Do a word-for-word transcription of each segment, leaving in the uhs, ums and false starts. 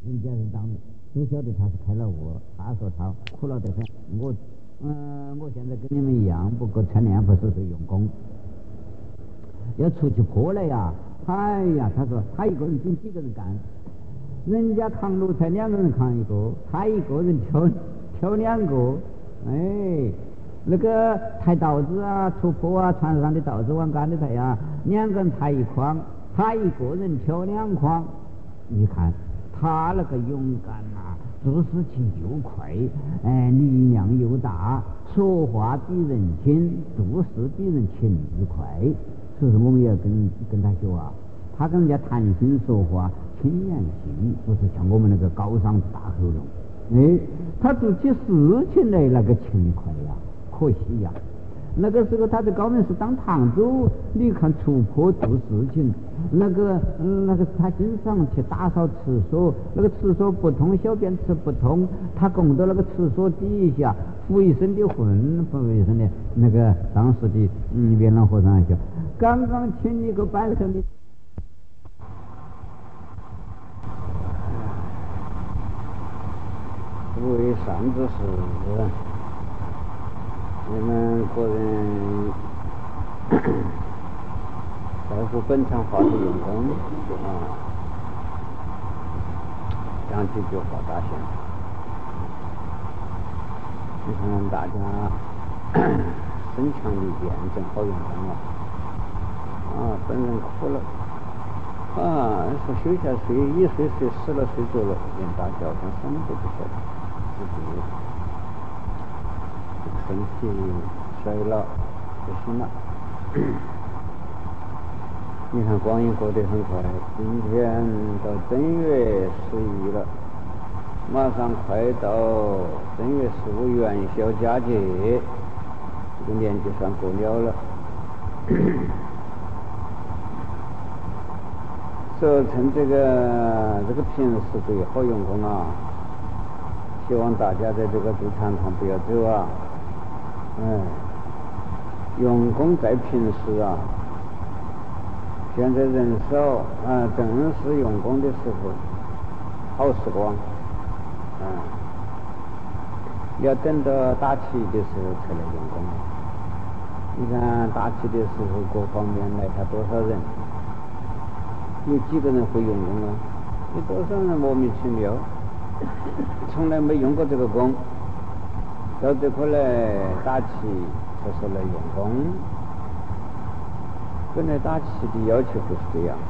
人家是当都晓得他是开了悟，他说他苦恼得很。我，嗯、呃，我现在跟你们一样，不过趁两不是是用功，要出去坡了呀。哎呀，他说他一个人顶几个人干，人家扛路才两个人扛一个，他一个人挑挑两个，哎。那个抬稻子啊，出坡啊，船上的稻子往杆里抬啊，两个人抬一筐，他一个人挑两筐。你看他那个勇敢啊，做事情又快，哎，力量又大，说话比人轻，做事比人勤又快。所以说我们也要跟跟他学啊，他跟人家谈心说话轻言细语，不是像我们那个高尚大喉咙。哎，他做起事情来那个勤快呀。可惜呀、啊，那个时候他在高门市当堂主，你看出坡做事情，那个、嗯、那个他经常去打扫厕所，那个厕所不通，小便池不通，他拱到那个厕所底下，不卫生的混，不卫生的。那个当时的嗯元朗和尚说，刚刚请你个班上的。为善之事。你们个人在乎本场话题用功啊，讲几句话大先。你看大家身强力健，正好用功了啊！本人苦了啊，说休下睡，一睡睡死了，睡着了，连大小便什么都不晓得，自己。身体衰老不行了。你看光阴过得很快，今天到正月十一了，马上快到正月十五元宵佳节，这个年就算过了了。所以趁这个这个平时最好用功啊，希望大家在这个主禅堂不要走啊。嗯，用功在平时啊，现在人少啊，正是用功的时候，好时光。嗯，要等到打起的时候才来用功。你看打起的时候，各方面来他多少人，有几个人会用功啊？有多少人莫名其妙，从来没用过这个功。到这块来打气才是来用功，本来打气的要求不是这样。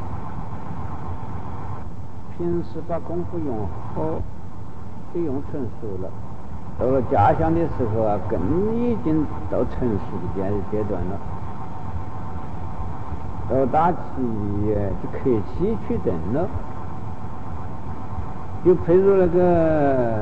平时把功夫用好，就用成熟了。到了家乡的时候啊，更已经到成熟的阶阶段了。到打气就客气取证了，就配入那个。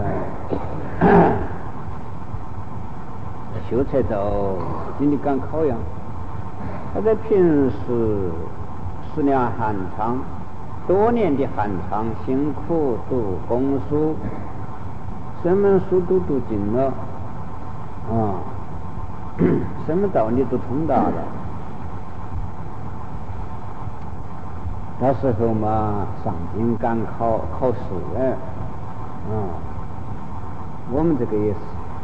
秀才到经历赶考一样，他在平时十年寒窗，多年的寒窗，辛苦读公书，什么书都读尽了啊，什么道理都通达了。到时候嘛，上京赶考考试哎，啊，我们这个也是。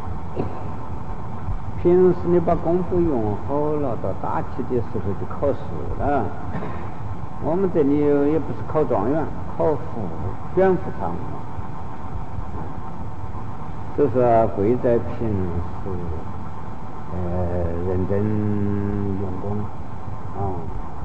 平时你把功夫用好了，到打起的时候就考试了。我们这里也不是考状元，考副选副长。就说贵在平时呃认真用功啊，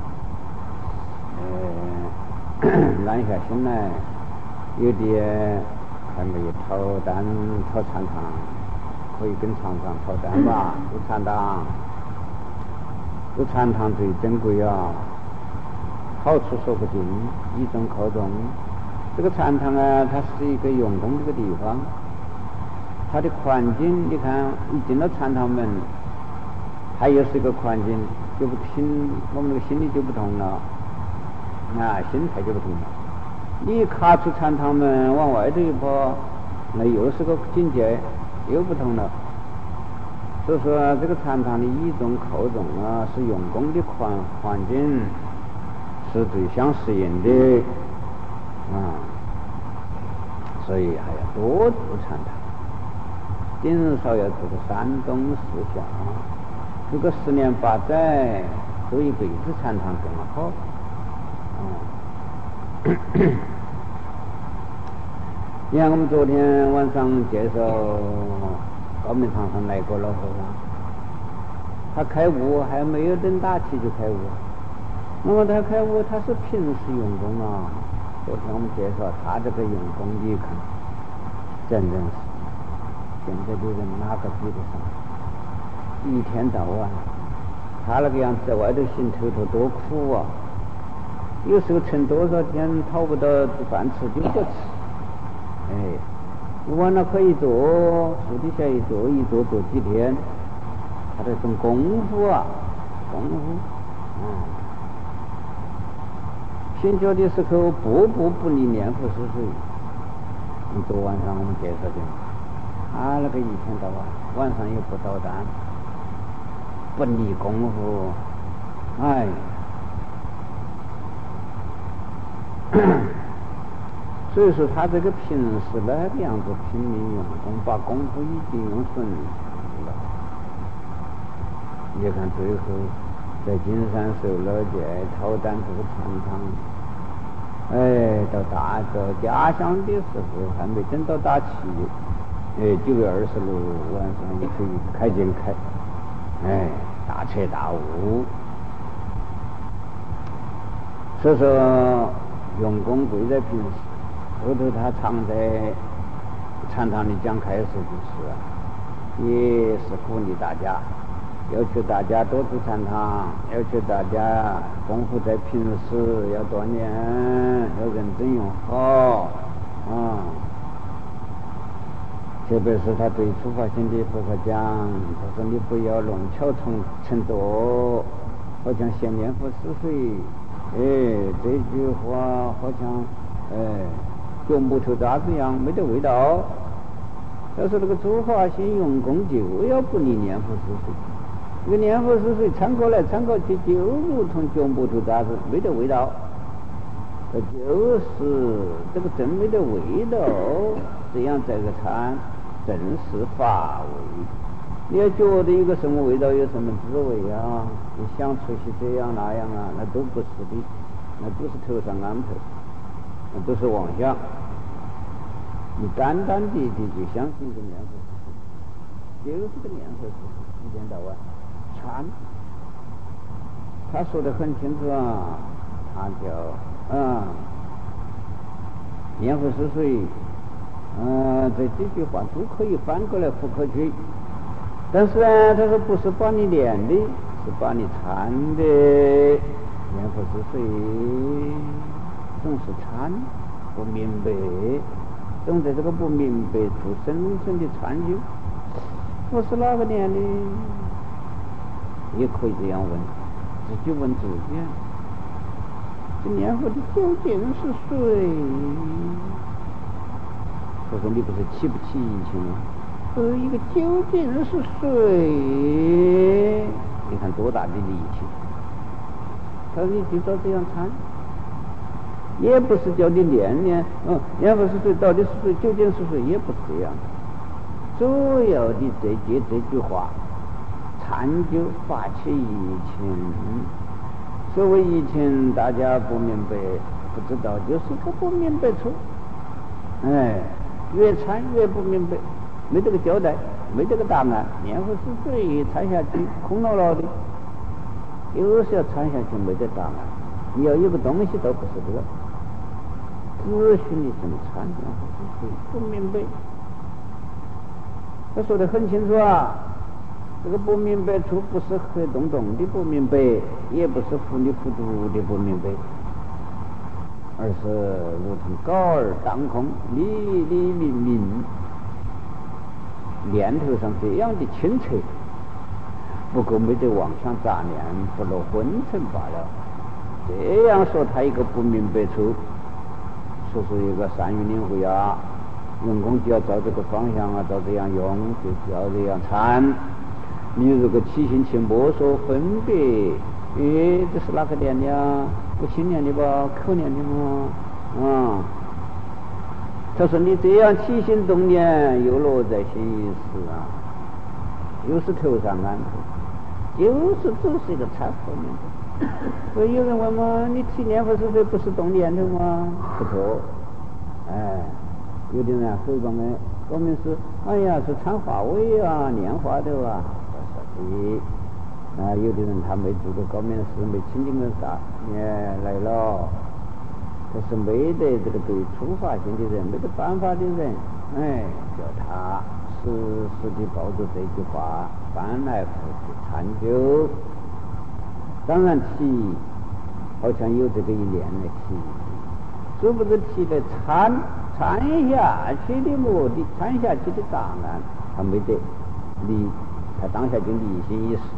呃耐下心来，有的还没有讨单讨禅堂。可以跟厂长讨单吧，入禅堂，入禅堂最珍贵啊，好处说不尽，一种靠中。这个禅堂啊，它是一个用功这个地方，它的环境，你看一进了禅堂门，它又是一个环境，就不心，我们那个心里就不同了，啊，心态就不同了。你踏出禅堂门往外头一跑，那又是个境界。又不同了，所以说这个禅堂的倚重靠重啊，是用功的环环境是最相适应的啊。 所以还要多住禅堂，顶少要住个山东四乡，住个十年八载，住一辈子禅堂更好。嗯，你看我们昨天晚上介绍高明堂上来过老和尚，他开悟还没有等打起就开悟，那么他开悟他是平时用功啊。昨天我们介绍他这个用功，你看真正是现在的人哪个比得上？一天到晚他那个样子在外头行头头多苦啊，有时候撑多少天讨不到饭吃就不吃。哎，完了可以坐树底下一坐一坐坐几天，他这种功夫啊功夫嗯寻求的时候步步不离念佛是谁？你昨晚上我们介绍的，他那个一天到晚晚上又不捣蛋，不离功夫，哎，所以说他这个平时那个样子拼命用功，把功夫已经用顺了。你看最后在金山受了戒，讨担这个禅堂，哎，到大到家乡的时候还没等到打起，哎，九月二十六晚上也可以开见开，哎，大彻大悟。所以说用功贵在平时，后头他常在禅堂里讲开始就是，也是鼓励大家。要求大家多住禅堂，要求大家功夫在平时要锻炼，要认真用好啊。特别是他对初发心的菩萨讲，他说你不要弄巧成成拙，好像先念佛似水。哎，这句话好像哎嚼木头渣子一样，没得味道。要是那个初发心用功，就要不离念佛似水。这个念佛是水掺过来掺过去，就如同嚼木头渣子，没得味道。这就是这个真没得味道，这样这个禅正是法味。你要觉得一个什么味道，有什么滋味啊？你想出去这样那样啊，那都不是的，那都是头上安排，那都是妄想。你单单的的就相信一个念佛是水，就是个念佛是水，一天到晚。禅，他说得很清楚啊，他叫啊，念佛是水，嗯，这几句话都可以翻过来复刻去，但是呢，他说不是把你练的，是把你禅的。念佛是水，总是禅不明白，总在这个不明白处深深的禅修。我是哪个念的？也可以这样问，自己问自己，这念佛的究竟是谁？他说你不是起不起疑情吗？呃，一个究竟是谁？你看多大的力气！他说你就照这样参，也不是叫你念念，嗯，念佛是谁，到底是谁，究竟是谁，也不是这样。主要的这句这句话。禅就发起疑情，所谓疑情，大家不明白，不知道，就是个不明白处。哎，越参越不明白，没这个交代，没这个答案。念佛是水，参下去空落落的，就是要参下去，没得答案。你要有个东西，都不是这个，只许你怎么参，念佛是水，不明白。他说得很清楚啊。这个不明白处不是黑洞洞的不明白，也不是糊里糊涂的不明白，而是如同高尔当空，粒粒明明，念头上这样的清澈，不过没得妄想杂念，不落昏沉罢了。这样说他一个不明白处，说是一个善于领会啊，用功就要照这个方向啊，照这样用，就要这样参。你如果起心去摸索分别，诶，这是哪个念的啊？我心念的吧，口念的吗？啊， 他说你这样起心动念，又落在心意识啊，又是头上安头，就是只是一个参后面的。所以有人问嘛，你提念佛是非不是动念头吗？不错，哎，有的人回报呢，我们是哎呀是参话尾啊，念话头啊，不是的。啊，有的人他没做过高明的事，没亲近个啥，哎来了，他是没得这个对初发心的人，没得办法的人，哎，叫他时时的抱着这句话，翻来覆去参究。当然提，好像有这个一念的提，是不是提的参参下去的目的，参下去的答案，他没得离，他当下就离心一时。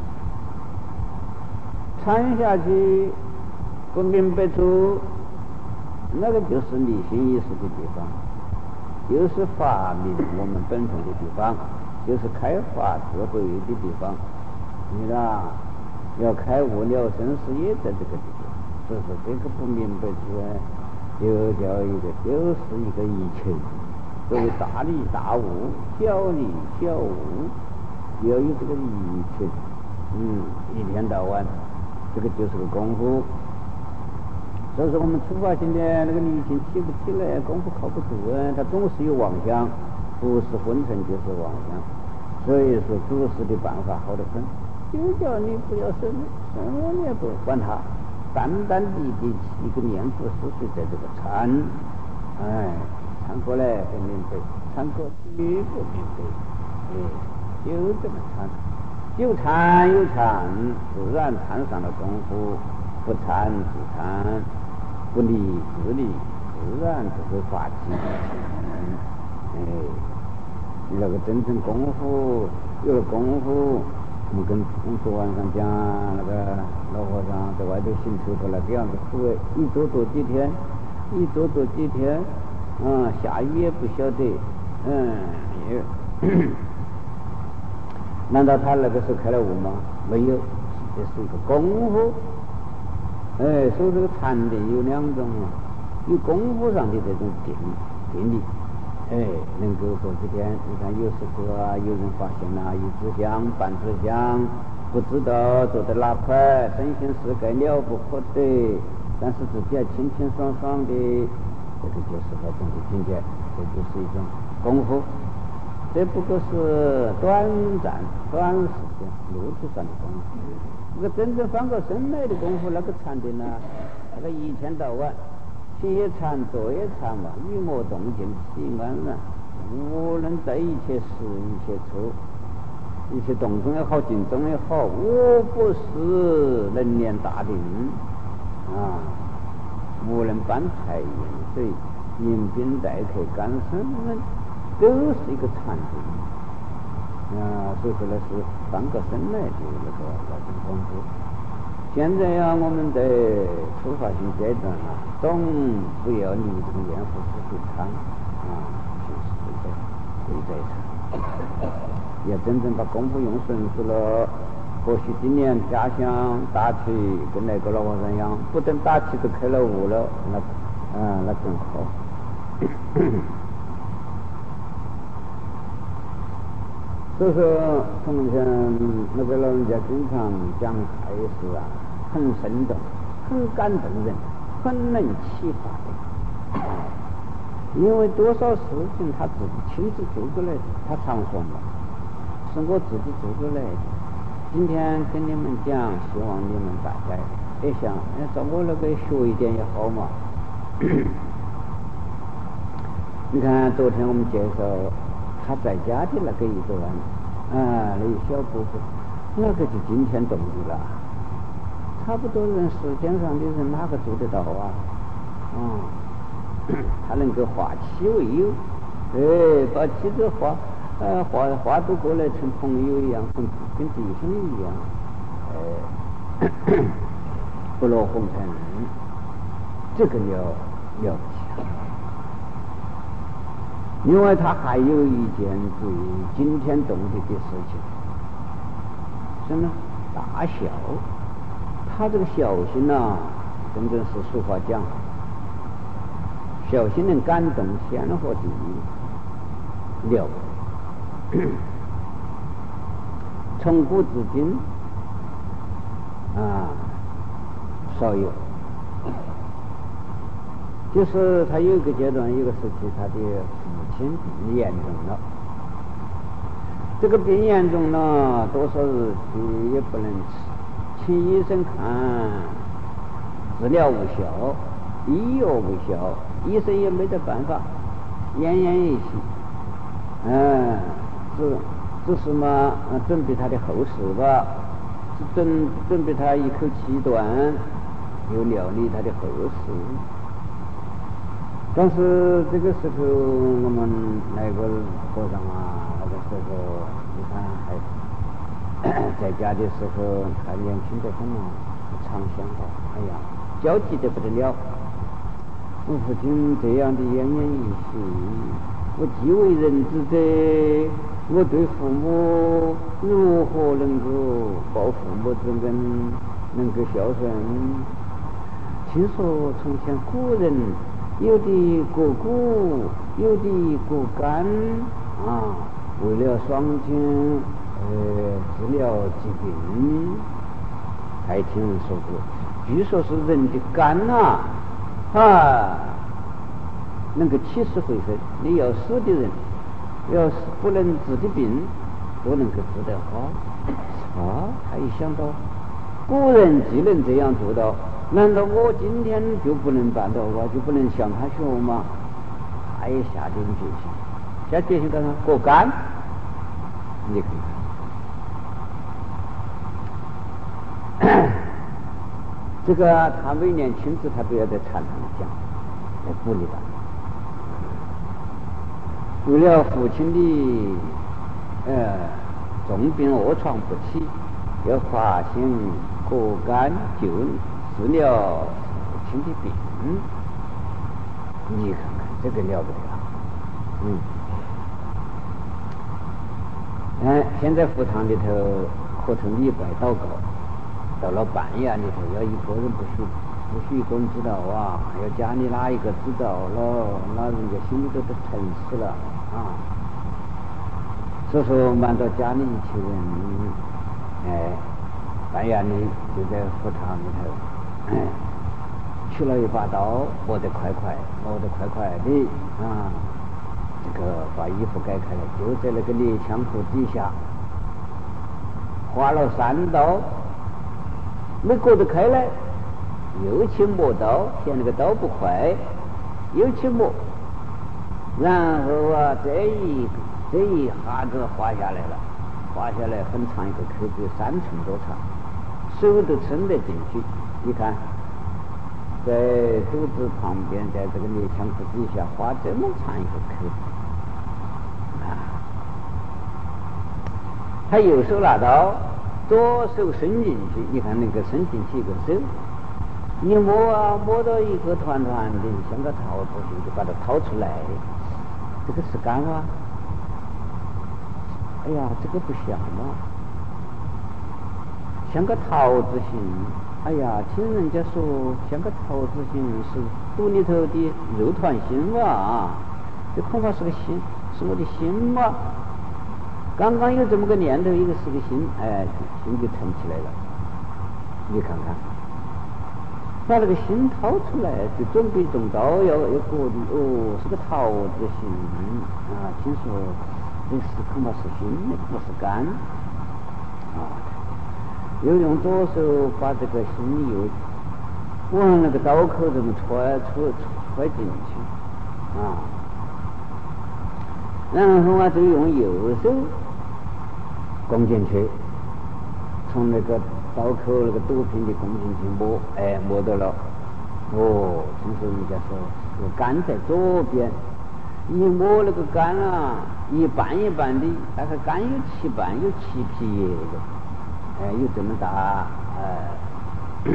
参下去不明白出，那个就是离心意识的地方，就是发明我们本身的地方，就是开发智慧的地方。你啦，要开悟了生死也在这个地方，所以说这个不明白出来，就叫一个就是一个一切。所谓大理大悟，小理小悟，要有这个一切。嗯，一天到晚。这个就是个功夫，所以说我们出发心的那个理性起不起来，功夫靠不住啊，他总是有妄想，不是昏沉就是妄想，所以说做事的办法好得很，就叫你不要生生了你也不管他，淡淡地地起一个念佛思绪在这个参，哎，参过来不明白，参过去不明白，哎，就这么参。有参有参，自然参上了功夫；不参自参，不离自离，自然就会发起心。哎，你那个真正功夫，有了功夫，我们跟我们昨晚上讲那个老和尚在外头行出头那个样子苦哎，一坐坐几天，一坐坐几天，嗯，下雨也不晓得，嗯，也。难道他那个时候开了悟吗？没有，这是一个功夫。哎，所以这个禅定有两种啊，有功夫上的这种定定力，哎，能够做几天。你看有时候啊，有人发现啊，一支香半支香，不知道做得哪块，身心世界了不可得，但是自己还清清爽爽的，这个就是那种的境界，这就是一种功夫。这不过是短暂、短时间、路途上的功夫。那个真正翻过身来的功夫，那个禅定呢，那个一天到晚，行也禅，坐也禅嘛，语莫动静，气安然，无论在一切时、一切处、一切动中也好，静中也好，无不是能念大定啊！无论搬柴饮水、迎宾待客、干生都是一个禅定啊，所以说那是翻过身来的那个那种功夫。现在呀、啊，我们在初发性阶段啊，总不要离这个念佛思绪长啊，就是这个会在长。要真正把功夫用顺手了，或许今年家乡打起跟那个老和尚一样，不等打起都开了悟了，那啊那更好。所以说，从前那个老人家经常讲开示啊，很生动，很感动人，很能启发人。因为多少事情他自己亲自做过来的，他常说嘛，是我自己做过来的。今天跟你们讲，希望你们大家也想，哎，照我那个学一点也好嘛。你看，昨天我们介绍他在家的那个一段啊，那一小部分，那个就惊天动地了。差不多人世间上的人哪个做得到啊？嗯，他能够化妻为友，哎，把妻子化，呃，化化都过来成朋友一样，跟跟弟兄一样，哎，不落红尘，这个了了不起。另外，他还有一件最惊天动地的事情，什么大孝。他这个孝心呐、啊，真正是俗话讲， 小心能感动仙和地了。从古至今啊，少有。就是他有一个阶段，有一个时期，他的父亲病严重了。这个病严重了，多少日期也不能吃，请医生看，治疗无效，医药无效，医生也没得办法，奄奄一息。嗯，只只是嘛，准备他的后事吧，准准备他一口气断，又料理他的后事。但是这个时候，我们那个和尚啊，那个时候你看还在家的时候还年轻得很嘛，常想到，哎呀，焦急得不得了。我父亲这样的奄奄一息，我既为人之者，我对父母如何能够报父母之恩，能够孝顺？听说从前古人有的过骨，有的过肝啊，为了双亲呃治疗疾病，还听人说过。据说是人的肝呐 啊, 啊能够起死回生，你要死的人，要是不能治的病，都能够治得好啊。他一想到古人既能这样做到，难道我今天就不能办到吗？就不能向他学吗？他也下定决心，下决心干啥？过肝。你看看，这个他每年亲自他都要在禅堂讲，来鼓励他。为了父亲的呃重病卧床不起，要发心过肝救治疗父亲的病，你看看这个了不得啊！嗯，哎，现在佛堂里头课程礼拜祷告，到了半夜里头要一个人不许不许一个人知道啊，要家里哪一个知道了，那人家心里头都沉死了啊。所以说瞒到家里一群人，哎，半夜里就在佛堂里头，哎，取了一把刀，磨得快快，磨得快快的啊，这个把衣服改开了，就在那个猎枪口底下划了三刀，没割得开来，又去磨刀，嫌那个刀不快，又去磨，然后啊，这一这一下子划下来了，划下来很长一个口子，三寸多长，手都撑得进去。你看，在肚子旁边，在这个猎枪口底下划这么长一个口子啊！他右手拿刀，左手伸进去，你看那个伸进去一个手，一摸啊，摸到一个团团的，像个桃子形，就把它掏出来。这个是肝啊！哎呀，这个不像嘛，像个桃子形。哎呀，听人家说像个桃子形是肚里头的肉团心嘛，这恐怕是个心，是我的心嘛。刚刚有这么个念头，一个是个心，哎，心就腾起来了。你看看，把那个心掏出来，就准备动刀要要割的，哦，是个桃子形啊。听说这是恐怕是心，不是肝啊。又用左手把这个心又往那个刀口这么揣揣揣进去啊，然后啊就用右手攻进去，从那个刀口那个肚皮里攻进去摸，哎，摸到了。哦，听说人家说这个肝在左边，一摸那个肝啊，一半一半的，大概肝有七瓣，有七皮叶的。哎，有这么大，呃，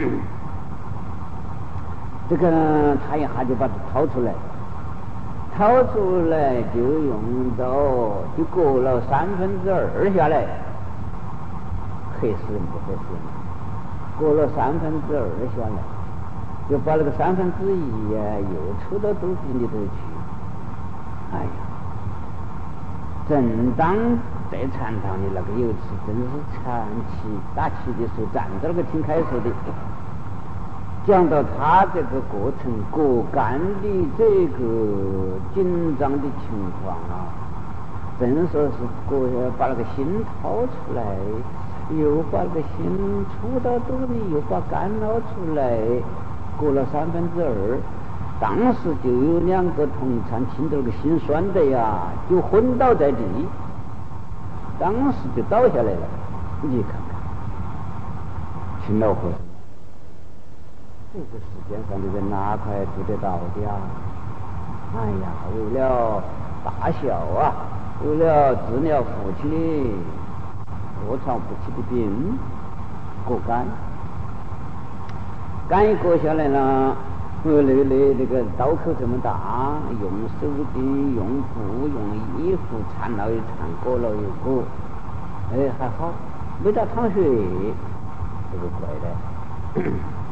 这个他一下就把它掏出来，掏出来就用刀就割了三分之二下来，黑死人不黑死人，割了三分之二下来， 就把那个三分之一呀又抽到肚子里头去。哎呀，正当在禅堂里那个有次真是禅气打气的时候，站着那个挺开手的，讲到他这个过程果干的这个紧张的情况啊，真说是过把那个心掏出来，又把那个心出到肚里，又把肝捞出来，过了三分之二，当时就有两个同参听到那个心酸的呀，就昏倒在地，当时就倒下来了。你看看，秦老和尚，这个世间上的人哪块做得到的呀？哎呀，为了大孝啊，为了治疗父亲的卧床不起的病，过肝，肝一过下来了，那那那那个刀口这么大，用手的、用布、用衣服缠了一缠，裹了一裹，哎，还好，没打淌血，这个怪的。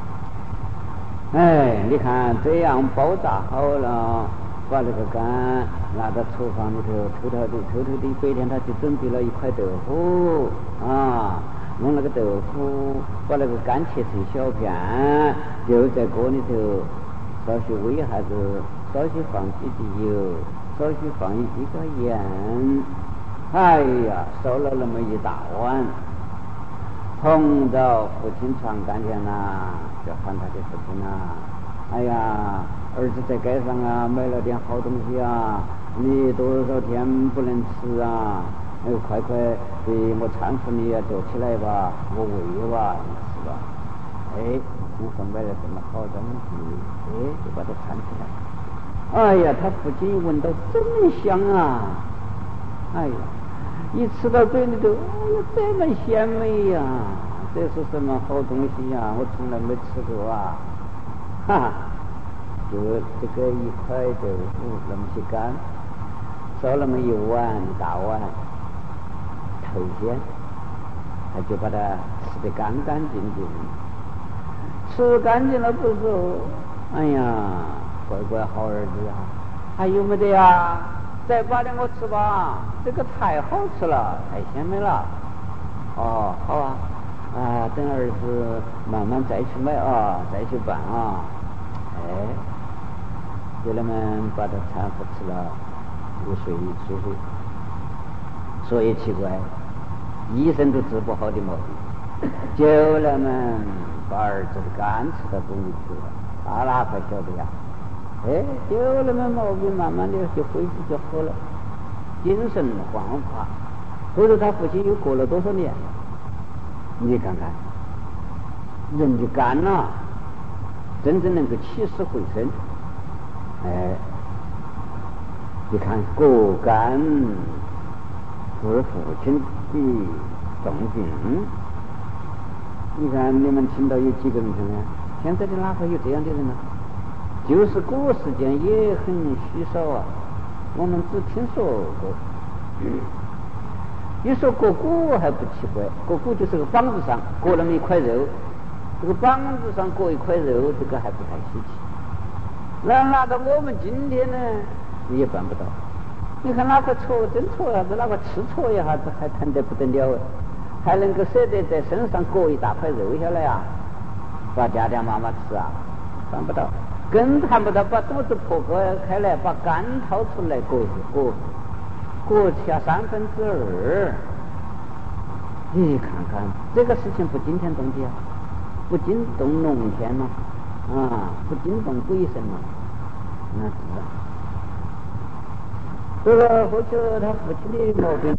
哎，你看这样包扎好了，把那个肝拿到厨房里头，偷偷的偷偷的，白天他就准备了一块豆腐啊，弄那个豆腐，把那个肝切成小片，就在锅里头稍许煨一下子，稍许放几滴油，稍许放一滴个盐，哎呀，烧了那么一大碗，捧到父亲床杆前啦，就喊他的父亲啊，哎呀，儿子在街上啊买了点好东西啊，你多少天不能吃啊，哎，快快给我搀扶你啊，坐起来吧，我喂吧，你吃吧。哎，你说买了这么好东西，哎，就把它搀起来。哎呀，他父亲闻到真香啊！哎呀，一吃到嘴里头，哎呀，这么鲜美呀！这是什么好东西呀？我从来没吃过啊！哈哈，就这个一块豆腐那么些干，烧那么一碗大碗头鲜，他就把它吃得干干净净。吃干净了不说，哎呀，乖乖好儿子啊！还有没得呀？再把两个吃吧，这个太好吃了，太鲜美了。哦，好啊，啊，等儿子慢慢再去买啊，再去办啊。哎，就那么把他搀扶吃了，又睡睡睡。所以奇怪，医生都治不好的毛病，就那么把儿子的肝吃到肚里去了，他哪块晓得呀？哎，就那么毛病慢慢的就恢复就好了，精神焕发。所以说他父亲又过了多少年？你看看，人的肝呐、啊，真正能够起死回生。哎，你看果肝是父亲的重病。你看你们听到有几个人听呢？现在的哪会有这样的人呢？就是古时间也很稀少啊，我们只听说过。你说割骨还不奇怪，割骨就是个膀子上割那么一块肉，这个膀子上割一块肉，这个还不太稀奇。那拿到我们今天呢，你也办不到。你看哪个戳真戳一下子，哪个吃戳一下子，还疼得不得了，还能够舍得在身上割一大块肉下来啊，把家家妈妈吃啊，办不到。更谈不到把肚子破割开来，把肝掏出来割割割下三分之二。你看看这个事情不惊天动地啊，不惊动龙天吗？啊，不惊动鬼神吗？那是啊。这个或者他父亲的毛病，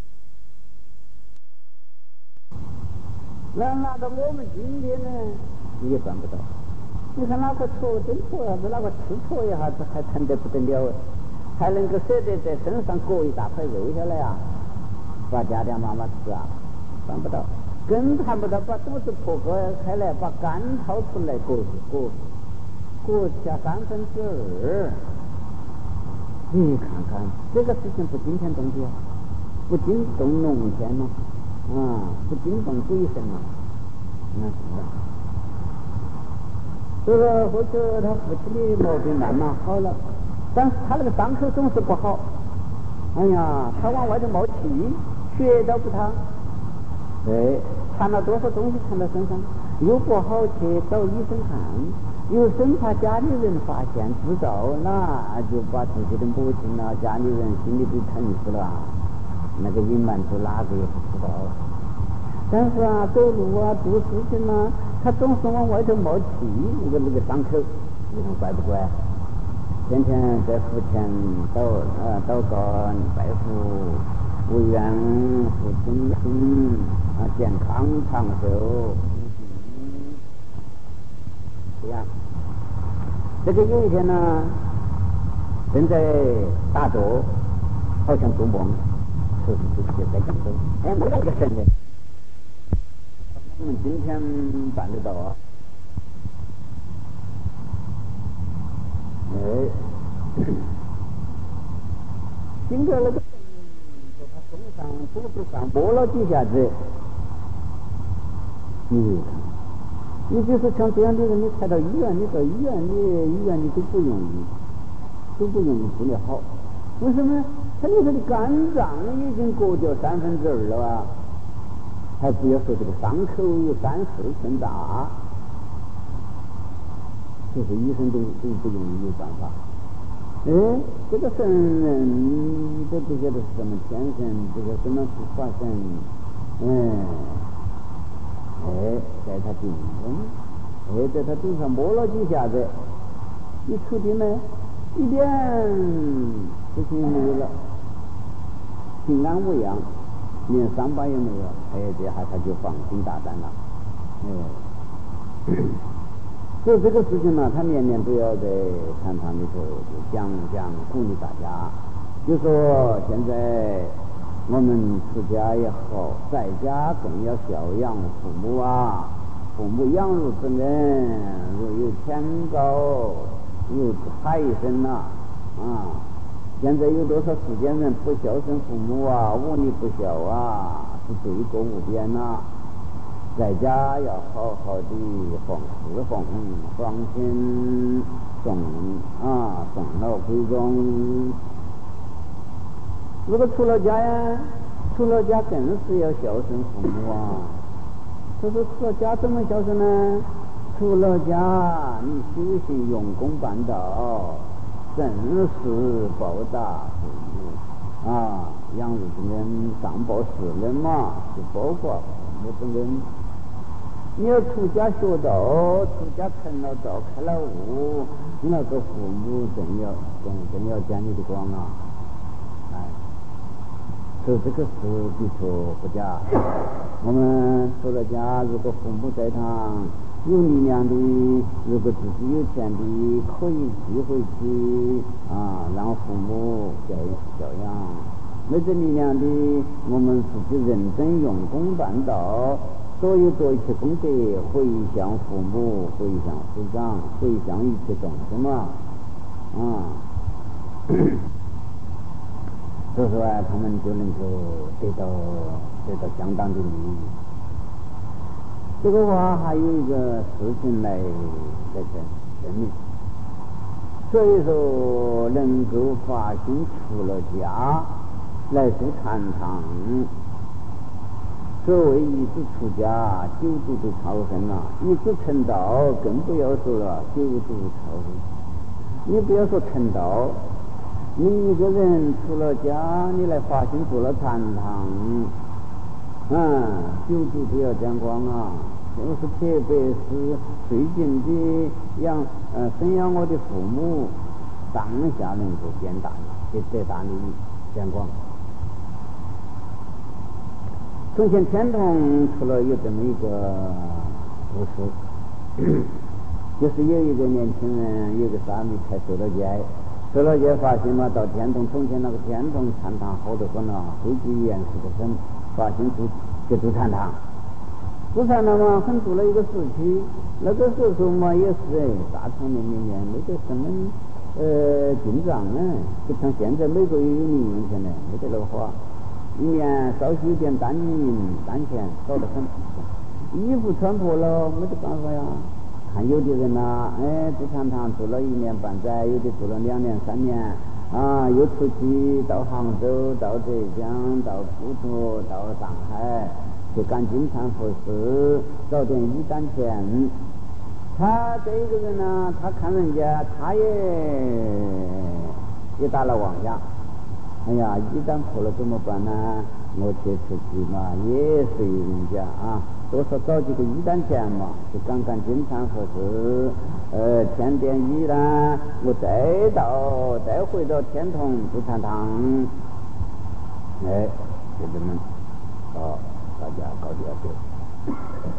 那拿到我们今天呢，你也办不到。你看哪个戳真戳一下子，哪个吃戳一下子，还疼得不得了，还能够舍得在身上割一大块肉下来啊，把家家妈妈吃啊，办不到。更谈不到把肚子破割开来，把肝掏出来割割割下三分之二。你看看这个事情不惊天动地啊，不惊动龙天吗？啊，不惊动鬼神吗？那是啊。 这个或者他父亲的毛病慢慢好了，但是他那个伤口总是不好。哎呀，他往外头冒气，血都不淌。对，缠了多少东西缠到身上，又不好去找医生看，又生怕家里人发现知道，那就把自己的母亲啊、家里人心里都疼死了。那个隐瞒住哪个也不知道。但是啊，走路啊、做事情啊，他总是往外头冒气，那个那个伤口，你看怪不怪？天天在府前祷呃祷告拜佛，为愿父亲亲啊健康长寿。这样，这个有一天呢，正在打坐，好像做梦，是是是就在讲说，哎，没那个神人，我们今天办得到啊。哎，经过那个说他送上肚子上摸了几下子，你你就是像这样的人，你抬到医院，你到医院，你医院你都不容易，都不容易治得好。为什么？他你说的肝脏已经割掉三分之二了吧？还不要说这个伤口有三四寸大。就是医生都都不容易有办法。哎，这个神人都不晓得是什么天神，这个什么是法神，哎，哎，在他顶上，哎，在他顶上摸了几下子，一出定呢，一点事情也没有了，平安无恙，连伤疤也没有，哎，这下他就放心大胆了，哎。所以这个事情呢，他年年都要在禅堂里头就讲讲，鼓励大家。就说现在我们出家也好，在家更要孝养父母啊。父母养育之恩，如有天高，如海深呐、啊。啊，现在有多少世间人不孝顺父母啊，无理不孝啊，是罪过无边呐、啊。在家要好好的奉侍奉双亲送啊送老归宗。如果出了家呀，出了家更是要孝顺父母啊。他说出了家怎么孝顺呢？出了家你修行用功办道，真是报答父母啊，养育之恩上报世人嘛，是包括父母之恩。你要出家学道，出家成了道，开了悟，那个父母真要真真要见你的光啊！哎，所以这个是的确不假。我们出了家，如果父母在堂，有力量的，如果自己有钱的，可以寄回去啊，让父母教教养。没这力量的，我们自己认真用功办道。所有做一切功德，回向父母，回向师长，回向一切众生嘛，啊，这时候啊，他们就能够得到得到相当的利益。这个话还有一个事情来来证明，所以说能够发心出了家来住禅堂。所谓一子出家，九度都超生了；一子成道，更不要说了，九度超生。你不要说成道，你一个人出了家，你来发心做了禅堂，嗯，九度都要见光啊！就是特别是最近的养呃生养我的父母，当下能够见大利，得大利益见光。从前天童出了有这么一个故事，就是有一个年轻人，有个沙弥才受了戒，受了戒发心嘛，到天童，从前那个天童禅堂好得很啊，规矩严实的很，发心住就住禅堂，住禅堂嘛，很住了一个时期，那个时候嘛也是哎，大场面里面没得什么呃进账呢，不像现在每个月有零用钱呢，没得那个花。一年稍许有点单银单钱少得很，衣服穿破了没得办法呀， 看有的人呐、啊，哎，住禅堂住了一年半载，有的住了两年三年，啊，又出去到杭州、到浙江、到普陀、到上海去干金蝉佛事，找点一担钱。他这个人呢，他看人家，他也也打了妄想。哎呀，一旦破了怎么办呢？我去出去嘛，也随人家啊，多少找几个一担钱嘛，去干干金蝉佛事，呃，添点一呢，我再到再回到天童住禅堂，哎，就这么哦，大家搞点对。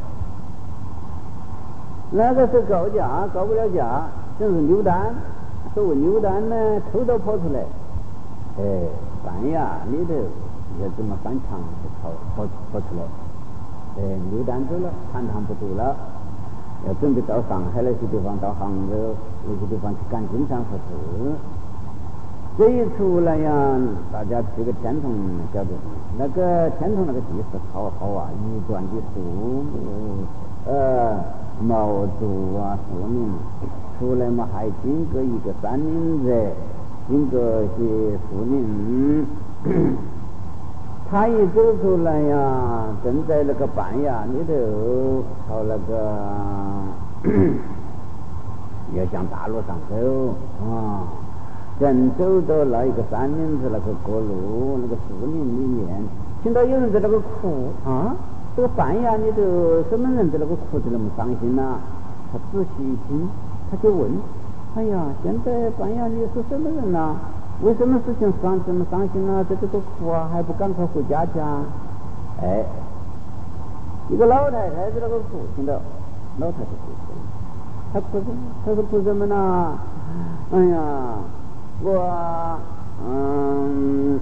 那个是高价，高不了价，正是扭单。所谓扭单呢，偷盗跑出来，哎，半夜里头要怎么翻墙就跑跑跑出来，哎，扭单走了，禅堂不住了，要准备到上海那些地方，到杭州那些地方去干金蝉佛事。这一出来呀，大家去个天童晓得，那个天童那个地势好好啊，一转的树呃。毛竹啊，树林出来嘛，还经过一个山林子，经过些树林。他一走出来呀，正在那个半夜里头，朝那个要向大路上走啊。正走到那一个山林子那个过路，那个树林里面，听到有人在那个哭啊。这个半夜里头，什么人在那个哭得那么伤心呐、啊？他仔细一听，他就问：“哎呀，现在半夜里是什么人呐、啊？为什么事情伤这么伤心啊？在这个哭啊，还不赶快回家去啊？”哎，一个老太太在那个哭，听到老太太哭，她哭什么？她说哭什么呢？哎呀，我嗯。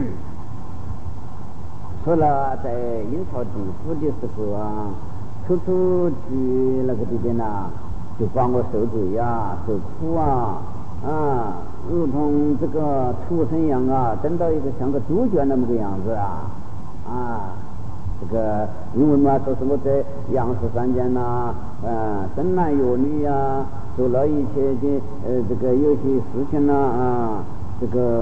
说了在阴曹地府的时候啊，处处去那个地点呐，就帮我受罪呀、受苦啊，啊，如同这个畜生一样啊，等到一个像个猪圈那么个样子啊，啊，这个因为嘛，说是我在阳世三间呐，呃，生男育女呀，做了一切的呃这个有些事情呐啊，这个。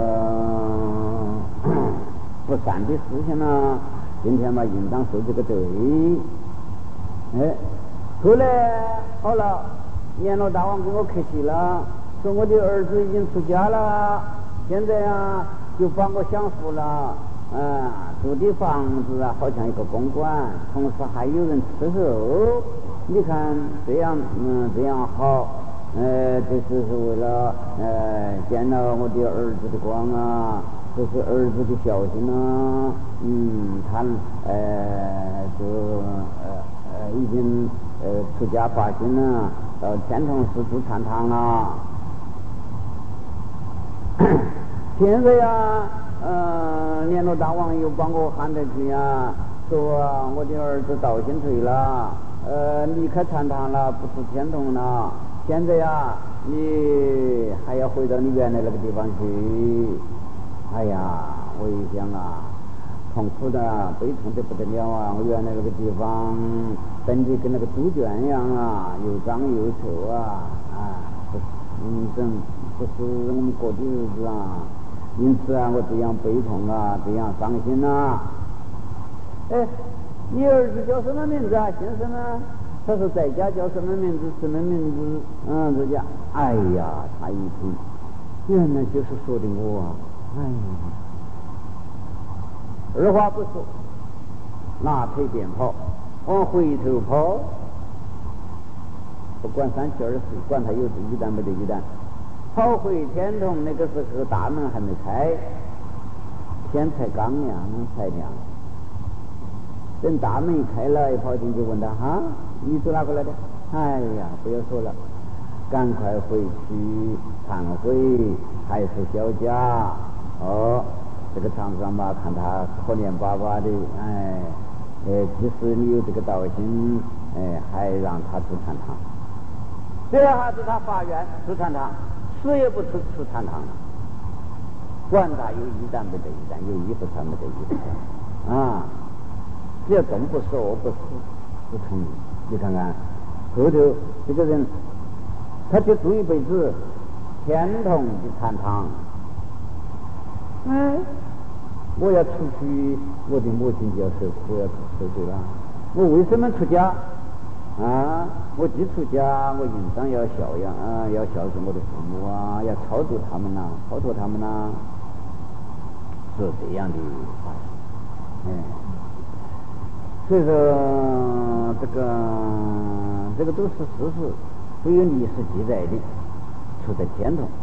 不善的事情呢，今天嘛应当受这个罪。哎，后来好了，阎罗大王给我客气了，说我的儿子已经出家了，现在啊就帮我享福了，啊，住的房子啊好像一个公馆，同时还有人伺候。你看这样，嗯，这样好。呃，这是是为了呃见了我的儿子的光啊。这是儿子的孝心啊，嗯，他呃就呃呃已经呃出家发心了，到天童寺住禅堂啊。现在呀，呃，阎罗大王又帮我喊得去呀，说啊，我的儿子道心退了，呃，离开禅堂了，不出天童了。现在呀，你还要回到你原来那个地方去。哎呀，我一想啊，痛苦的悲痛的不得了啊！我原来那个地方等的跟那个猪圈一样啊，又脏又臭啊，啊，不，嗯，真不是我们过的日子啊。因此啊，我这样悲痛啊，这样伤心啊。哎，你儿子叫什么名字啊，先生啊？他说在家叫什么名字，什么名字？嗯，这家，哎呀，他一听，原来就是说的我啊。哎，二话不说，拿腿便跑，往回头跑，不管三七二十一，管他有一单没得一单，跑回天童。那个时候大门还没开，天才刚亮才亮。等大门一开了，一跑进去问他：“哈，你从哪过来的？”哎呀，不要说了，赶快回去忏悔，还是小家。哦，这个厂长嘛，看他可怜巴巴的，哎，呃，即使你有这个道心，哎，还让他出禅堂。最后还是他发愿出禅堂，死也不出出禅堂了。管他有一单没得一单，有一不传没得一不传啊！只要动不说不死不成，你看看， 后头这个人他就住一辈子天童的禅堂。哎，我要出去，我的母亲就要受苦，要受罪了。我为什么出家？啊，我既出家，我应当要孝养啊，要孝顺我的父母啊，要超度他们呐、啊，超脱他们呐、啊，是这样的话。哎，所以说这个这个都是事实，都有历史记载的，处在天童。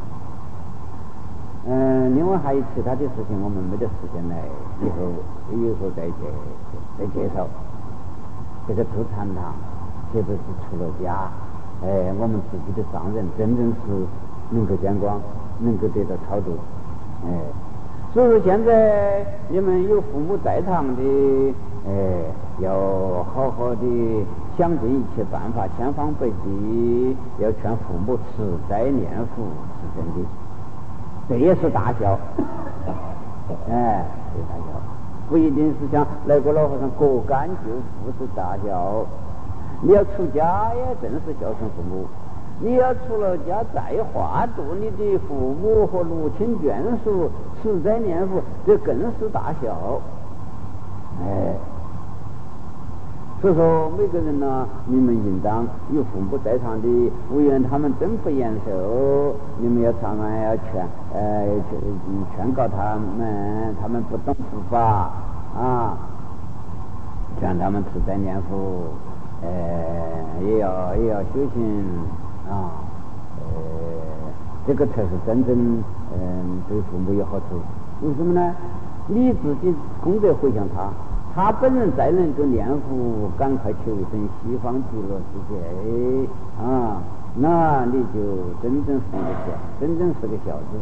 嗯，另外还有其他的事情，我们没得时间来，以后以后再介再介绍。这个住禅堂，特别是出了家，哎，我们自己的上人真正是能够见光，能够得到超度，哎，所以说现在你们有父母在堂的，哎，要好好的想尽一切办法，千方百计要劝父母持斋念佛，是真的。这也是大孝，哎，这大孝，不一定是像来个老和尚果干就不是大孝。你要出家也正是孝顺父母，你要出了家再化度你的父母和入亲眷属，持斋念佛，这更是大孝。哎，所以说每个人呢，你们应当有父母在场的，无论他们真不言受，你们要常常要劝，呃，劝劝告他们，他们不懂佛法啊，劝他们持斋念佛，呃，也要也要修行啊，呃，这个才是真正嗯、呃、对父母有好处。为什么呢？你自己功德回向他。他本人再能够念佛，赶快求生西方极乐世界啊，那你就真正是个孝，真正是个孝子。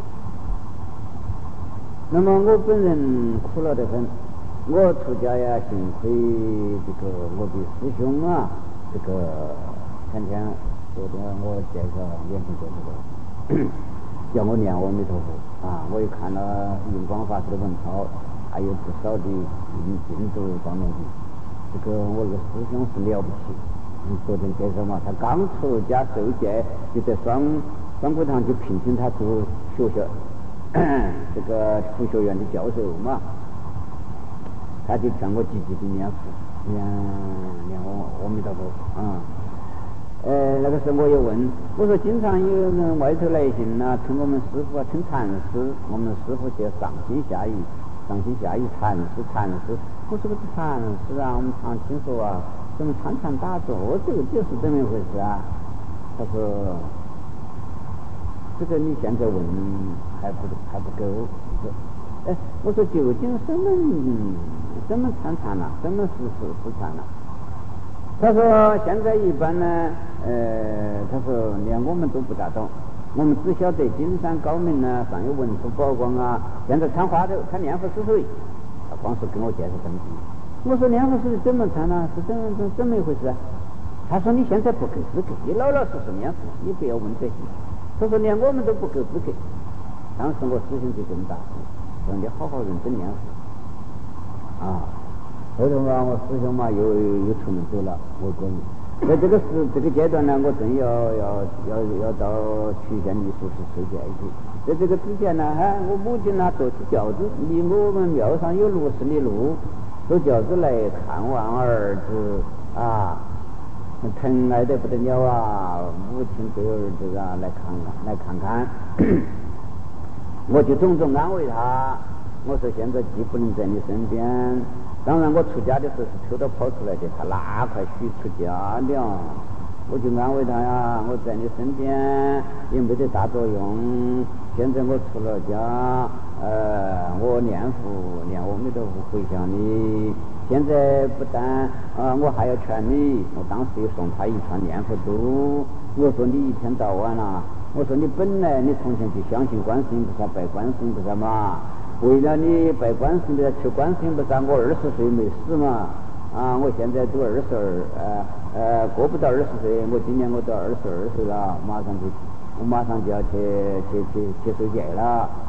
那么我本人苦恼得很，我出家呀，幸亏这个我的师兄啊，这个天天昨天我介绍念经介绍的，叫我念阿弥陀佛啊，我也看了印光法师的文钞。还有不少的印印度方面的，这个我的师兄是了不起。你昨天介绍嘛，他刚出家受戒，就在双双规堂就聘请他做学校这个佛学院的教授嘛，他就劝我积极的念佛，念念我阿弥陀佛啊。呃，那个时候我也问，我说经常有人外头来信呐、啊，称我们师傅啊，称禅师，我们师傅叫上心下意。上心下意禅师，禅师，我说个禅师啊，我们常听说啊，怎么常常打坐，这个就是这么一回事啊。他说，这个你现在问还不还不够。我说，哎，我说究竟什么什么参禅呐、啊，什么是是是禅呐、啊？他说现在一般呢，呃，他说连我们都不大懂。我们只晓得金山高明呢，上有文殊宝光啊。现在参花头，参念佛四水，他光是跟我介绍东西。我说念佛是怎么参呢？是怎怎怎么一回事啊？他说你现在不够资格，你老老实实念佛，你不要问这些。他说连我们都不够资格。当时我师兄就这么大声，说你好好认真念佛啊。后头嘛，我师兄嘛又又出门走了，我过在这个时这个阶段呢，我正要要要要到曲县艺术室受戒去。在这个之前呢，哎，我母亲呢坐起轿子，离我们庙上有六十里路，坐轿子来看望儿子啊，疼爱得不得了啊！母亲对儿子啊来看看来看看，我就种种安慰他。我说现在既不能在你身边，当然我出家的时候是偷偷跑出来的，他哪块许出家了？我就安慰他呀，我在你身边也没得大作用。现在我出了家，呃，我念佛念阿弥陀佛回向你。现在不但啊、呃，我还要劝你。我当时又送他一串念佛珠。我说你一天到晚啊，我说你本来你从前就相信观世音菩萨，拜观世音菩萨嘛。为了你拜观世音菩萨，求观世音菩萨，我二十岁没死嘛。啊，我现在都二十二，呃呃，过不到二十岁，我今年我都二十二岁了，马上就我马上就要去去去去受戒了。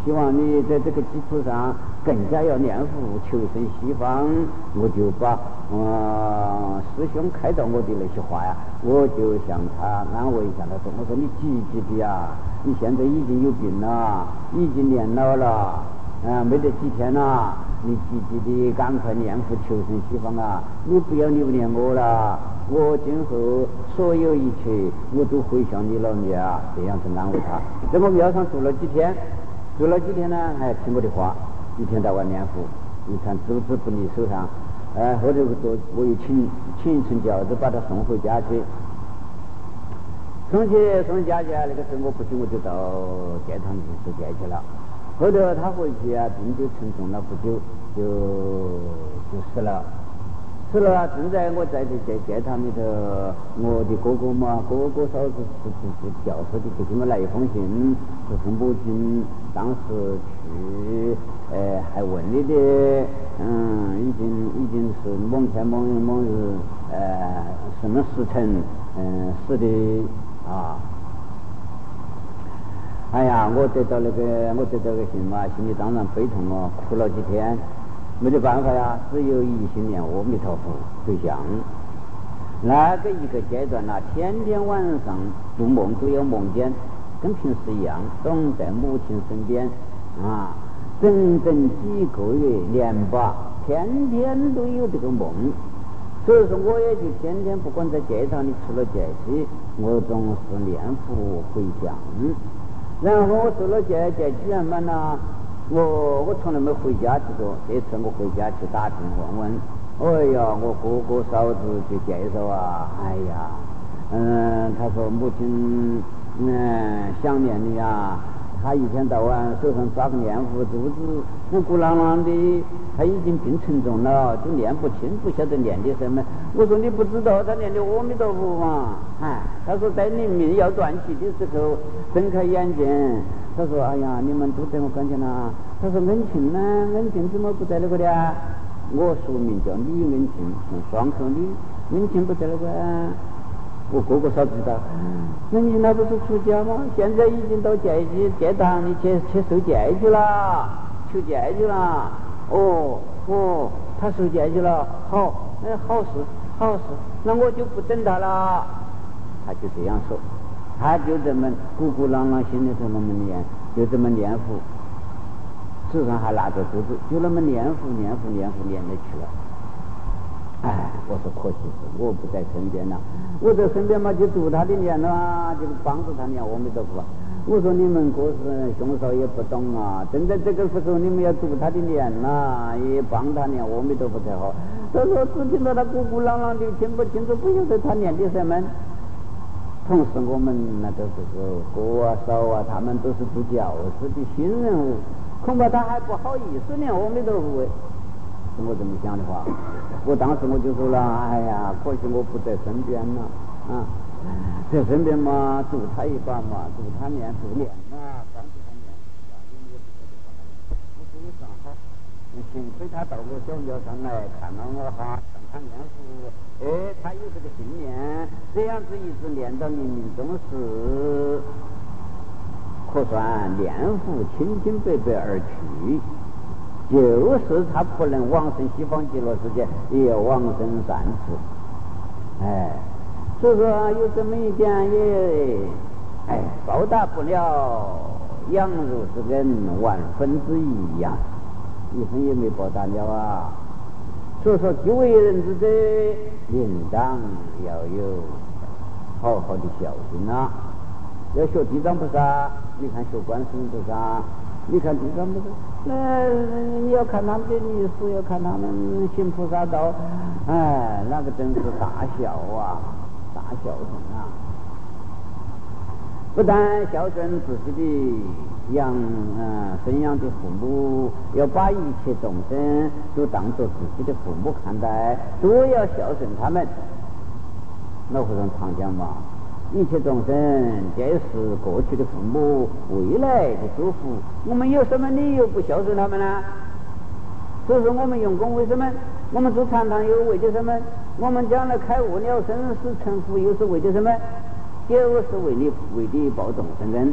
希望你在这个基础上更加要念佛求生西方，我就把呃师兄开导我的那些话呀，我就向他安慰一下他说，我说你积极的呀，你现在已经有病了，已经年老了，啊，没得几天了，你积极的赶快念佛求生西方啊！你不要留恋我了，我今后所有一切我都会向你老女啊，这样子安慰他。在我庙上住了几天，住了几天呢，还听我的话，一天到晚念佛，你看组织不离手上。呃，后头我我又请请一乘轿子把他送回家去，送去送家去啊！那个时候我不久我就到戒堂去受戒去了。后头他回去啊，病就沉重了，不久就就死了。死了，正在我在这戒戒堂里头，我的哥哥嘛，哥哥嫂子是是是教授的，就给我来一封信，说是母亲当时去，呃，还问你的，嗯，已经已经是某天某日某日，呃，什么时辰，嗯，死的啊。哎呀，我得到那个，我得到个信嘛，心里当然悲痛哦，哭了几天，没得办法呀，只有一心念阿弥陀佛对象。那个一个阶段呐、啊，天天晚上做梦都有梦见，跟平时一样，总在母亲身边啊，整整几个月连吧，天天都有这个梦。所以说，我也就天天不管在戒堂里出了戒期，我总是念佛回向。然后我受了戒戒期完满了，我我从来没回家去过。这次我回家去打听问问，哎呀，我哥哥嫂子就介绍啊，哎呀，嗯，他说母亲嗯想念你啊，他一天到晚手上抓个念佛，肚子鼓鼓囊囊的，他已经病沉重了，就念不清，不晓得念的什么。我说你不知道他念的阿弥陀佛嘛？哎，他说在你命要断气的时候，睁开眼睛，他说哎呀，你们都在我跟前了。他说恩庆呢？恩庆怎么不在那个的啊？我俗名叫李恩庆，双口李，恩庆不在那个啊。我哥哥嫂子知道，恩庆他不是出家吗？现在已经到戒去戒堂里去去受戒去了，求戒去了。哦哦，他受戒去了，好，哎，好事好事，那我就不等他了。他就这样说，他就这么鼓鼓囊囊，心里头那么念，就这么念佛，手上还拿着珠子，就那么念佛念佛念佛念得去了。哎，我说可惜是我不在身边了，我在身边嘛就助他的念了，就帮助他念阿弥陀佛。我说你们哥是兄嫂也不懂啊，正在这个时候你们要助他的念呐，也帮他念阿弥陀佛才好。他说只听到他鼓鼓囊囊的，听不清楚，不晓得他念的什么。同时我们那都是说哥啊嫂啊，他们都是做教师的新人物，恐怕他还不好意思念阿弥陀佛。是我这么想的话，我当时我就说了，哎呀，可惜我不在身边了啊，在身边嘛，助他一把嘛，助他念助念啊，帮助他念啊，你也不晓得他念，我说也算好，幸亏他到我小庙上来看了我哈，看他念佛，哎，他有这个信念，这样子一直念到冥冥中是，可算念佛清清白白而去。就是他不能往生西方极乐世界，也要往生善处。哎，所以说有这么一点也，哎，报答不了，养如是恩，万分之一呀，一分也没报答了啊。所以说，即为人之者，应当要有好好的孝心啊，要学地藏菩萨，你看学观世音菩萨。你看地藏菩萨，那你要看他们的历史，要看他们行菩萨道，哎，那个真是大孝啊，大孝顺啊！不但孝顺自己的养嗯生养的父母，要把一切众生都当作自己的父母看待，都要孝顺他们。老和尚常讲嘛。一切众生皆是过去的父母，未来的祖父，我们有什么理由不孝顺他们呢？所以说我们用功为什么？我们做禅堂又为的什么？我们将来开悟了生死成佛又是为的什么？就是为你为你报众生恩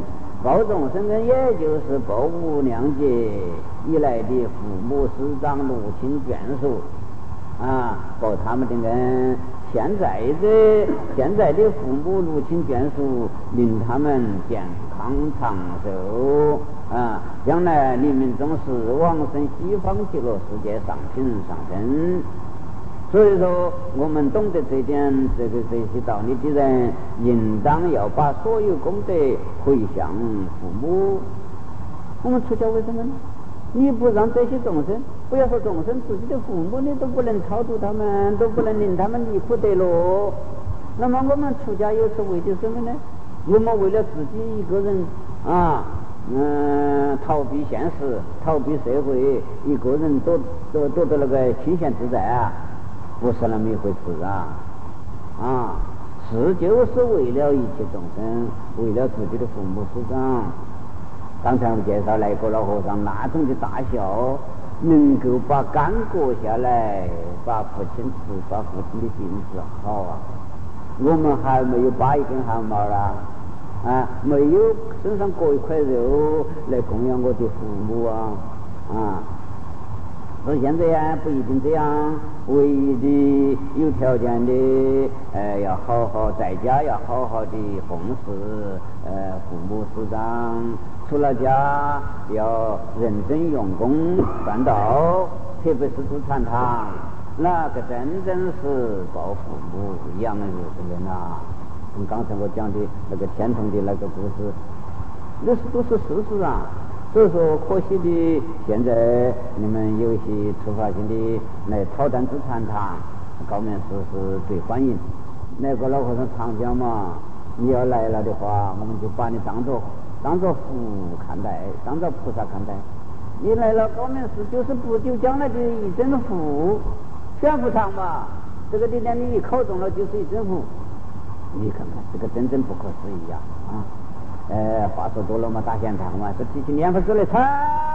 报众生根，也就是报无量劫以来的父母师长、母亲眷属啊，报他们的恩。现在的现在的父母、母亲眷属，令他们健康长寿啊！将来临命终时往生西方极乐世界上品上身。所以说，我们懂得这点这个这些道理的人，应当要把所有功德回向父母。我们出家为什么呢？你不让这些众生，不要说众生，自己的父母你都不能超度他们，都不能令他们离苦得乐。那么我们出家又是为的什么呢？我们为了自己一个人啊，嗯，逃避现实，逃避社会，一个人躲躲躲到那个清闲自在啊，不是那么一回事啊！啊，是就是为了一切众生，为了自己的父母师长。刚才我介绍来个老和尚，那种的大孝，能够把肝割下来，把父亲治，把父亲的病治好啊！我们还没有拔一根汗毛啦，啊，没有身上割一块肉来供养我的父母啊，啊！所以现在呀，不一定这样，唯一的有条件的，呃，要好好在家，要好好的奉事，呃，父母师长。出了家要认真用功办道，特别是住禅堂，那个真正是报父母养儿的人啊！跟刚才我讲的那个天童的那个故事，那是都是事实啊。所以说，可惜的，现在你们有一些突发性的来挑战住禅堂，高面师是最欢迎。那个老和尚常讲嘛，你要来了的话，我们就把你当作。当作福看待，当作菩萨看待。你来了高明寺，就是不久将来的一真福，全福堂嘛。这个力量你一考中了，就是一真福。你看看，这个真正不可思议呀！啊，呃，话说多了嘛，打闲堂嘛，这提起念佛之来，参。